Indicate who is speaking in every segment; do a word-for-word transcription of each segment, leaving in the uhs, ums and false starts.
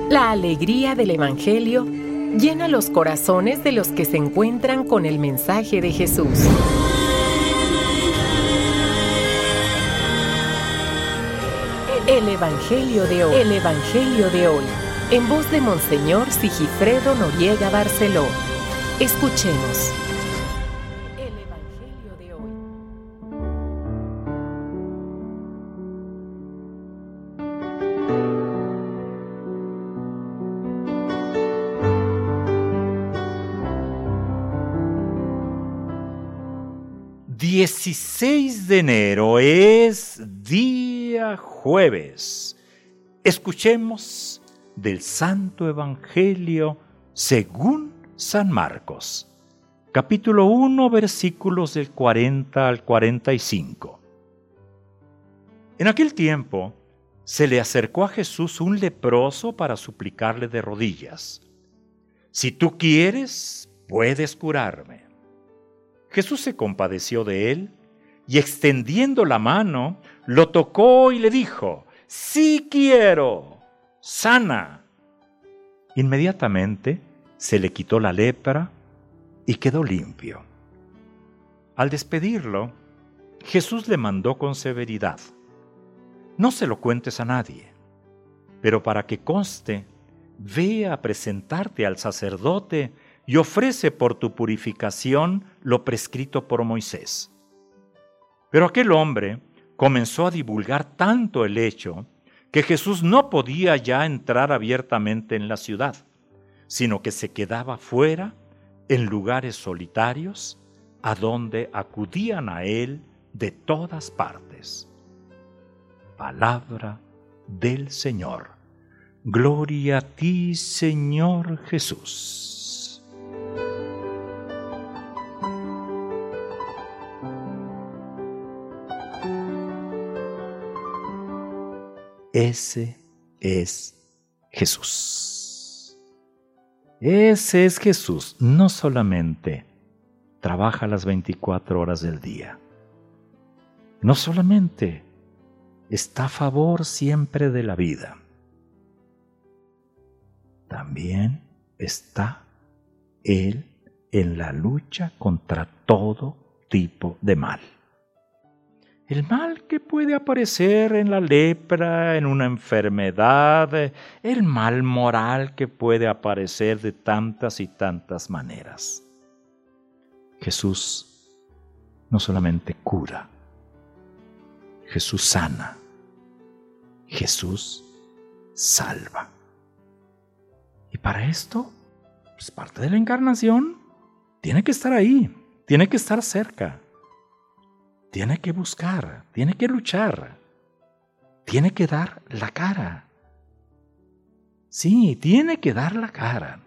Speaker 1: La alegría del Evangelio llena los corazones de los que se encuentran con el mensaje de Jesús. El Evangelio de hoy. El Evangelio de hoy. En voz de Monseñor Sigifredo Noriega Barceló. Escuchemos. El Evangelio de hoy.
Speaker 2: dieciséis de enero es día jueves. Escuchemos del Santo Evangelio según San Marcos, capítulo uno, versículos del cuarenta al cuarenta y cinco. En aquel tiempo se le acercó a Jesús un leproso para suplicarle de rodillas: «Si tú quieres, puedes curarme». Jesús se compadeció de él y, extendiendo la mano, lo tocó y le dijo: «Sí quiero, sana». Inmediatamente se le quitó la lepra y quedó limpio. Al despedirlo, Jesús le mandó con severidad: «No se lo cuentes a nadie, pero para que conste, ve a presentarte al sacerdote y ofrece por tu purificación lo prescrito por Moisés». Pero aquel hombre comenzó a divulgar tanto el hecho que Jesús no podía ya entrar abiertamente en la ciudad, sino que se quedaba fuera en lugares solitarios a donde acudían a él de todas partes. Palabra del Señor. Gloria a ti, Señor Jesús. Ese es Jesús. Ese es Jesús. No solamente trabaja las veinticuatro horas del día, no solamente está a favor siempre de la vida, también está Él en la lucha contra todo tipo de mal. El mal que puede aparecer en la lepra, en una enfermedad, el mal moral que puede aparecer de tantas y tantas maneras. Jesús no solamente cura, Jesús sana, Jesús salva. Y para esto, pues parte de la encarnación tiene que estar ahí, tiene que estar cerca. Tiene que buscar, tiene que luchar, tiene que dar la cara. Sí, tiene que dar la cara.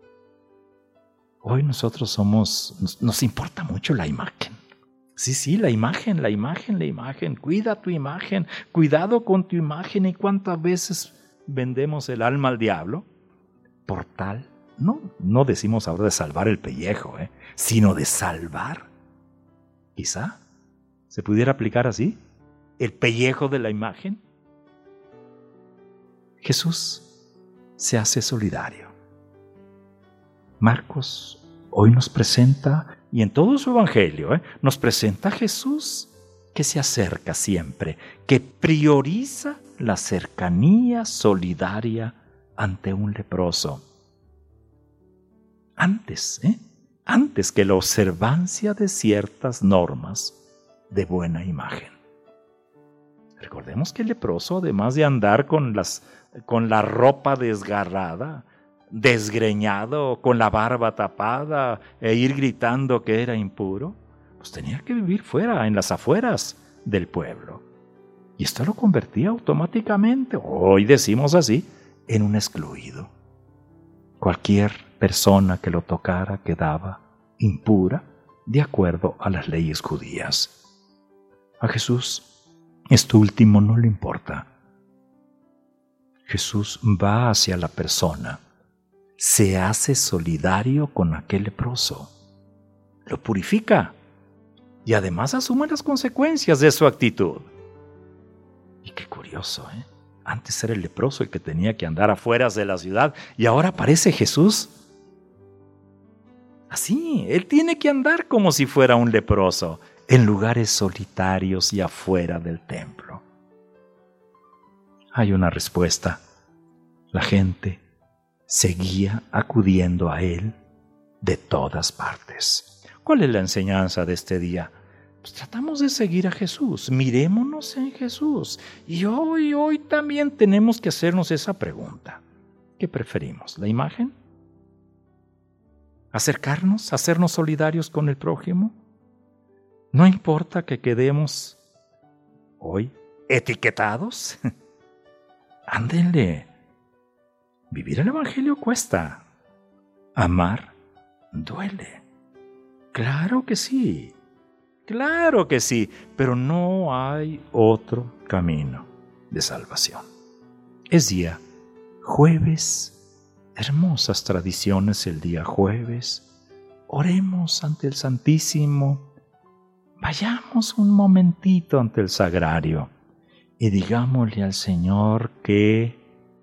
Speaker 2: Hoy nosotros somos, nos, nos importa mucho la imagen. Sí, sí, la imagen, la imagen, la imagen. Cuida tu imagen, cuidado con tu imagen. ¿Y cuántas veces vendemos el alma al diablo? Por tal, no, no decimos ahora de salvar el pellejo, ¿eh? sino de salvar, quizá, ¿se pudiera aplicar así? ¿El pellejo de la imagen? Jesús se hace solidario. Marcos hoy nos presenta, y en todo su evangelio, ¿eh? nos presenta a Jesús que se acerca siempre, que prioriza la cercanía solidaria ante un leproso. Antes, ¿eh? antes que la observancia de ciertas normas de buena imagen. Recordemos que el leproso, además de andar con, las, con la ropa desgarrada, desgreñado, con la barba tapada e ir gritando que era impuro, pues tenía que vivir fuera, en las afueras del pueblo. Y esto lo convertía automáticamente, hoy decimos así, en un excluido. Cualquier persona que lo tocara quedaba impura de acuerdo a las leyes judías. A Jesús esto último no le importa. Jesús va hacia la persona, se hace solidario con aquel leproso, lo purifica y además asume las consecuencias de su actitud. Y qué curioso, ¿eh? Antes era el leproso el que tenía que andar afuera de la ciudad y ahora aparece Jesús. Así, Él tiene que andar como si fuera un leproso, en lugares solitarios y afuera del templo. Hay una respuesta. La gente seguía acudiendo a Él de todas partes. ¿Cuál es la enseñanza de este día? Pues tratamos de seguir a Jesús, mirémonos en Jesús. Y hoy, hoy también tenemos que hacernos esa pregunta. ¿Qué preferimos? ¿La imagen? ¿Acercarnos? ¿Hacernos solidarios con el prójimo? No importa que quedemos hoy etiquetados. Ándenle. Vivir el Evangelio cuesta. Amar duele. Claro que sí. Claro que sí, pero no hay otro camino de salvación. Es día jueves, hermosas tradiciones el día jueves. Oremos ante el Santísimo, vayamos un momentito ante el sagrario y digámosle al Señor que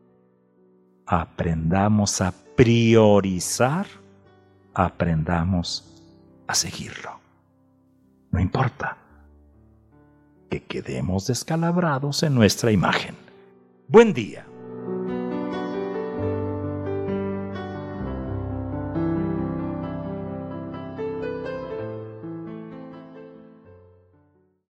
Speaker 2: aprendamos a priorizar, aprendamos a seguirlo. No importa que quedemos descalabrados en nuestra imagen. Buen día.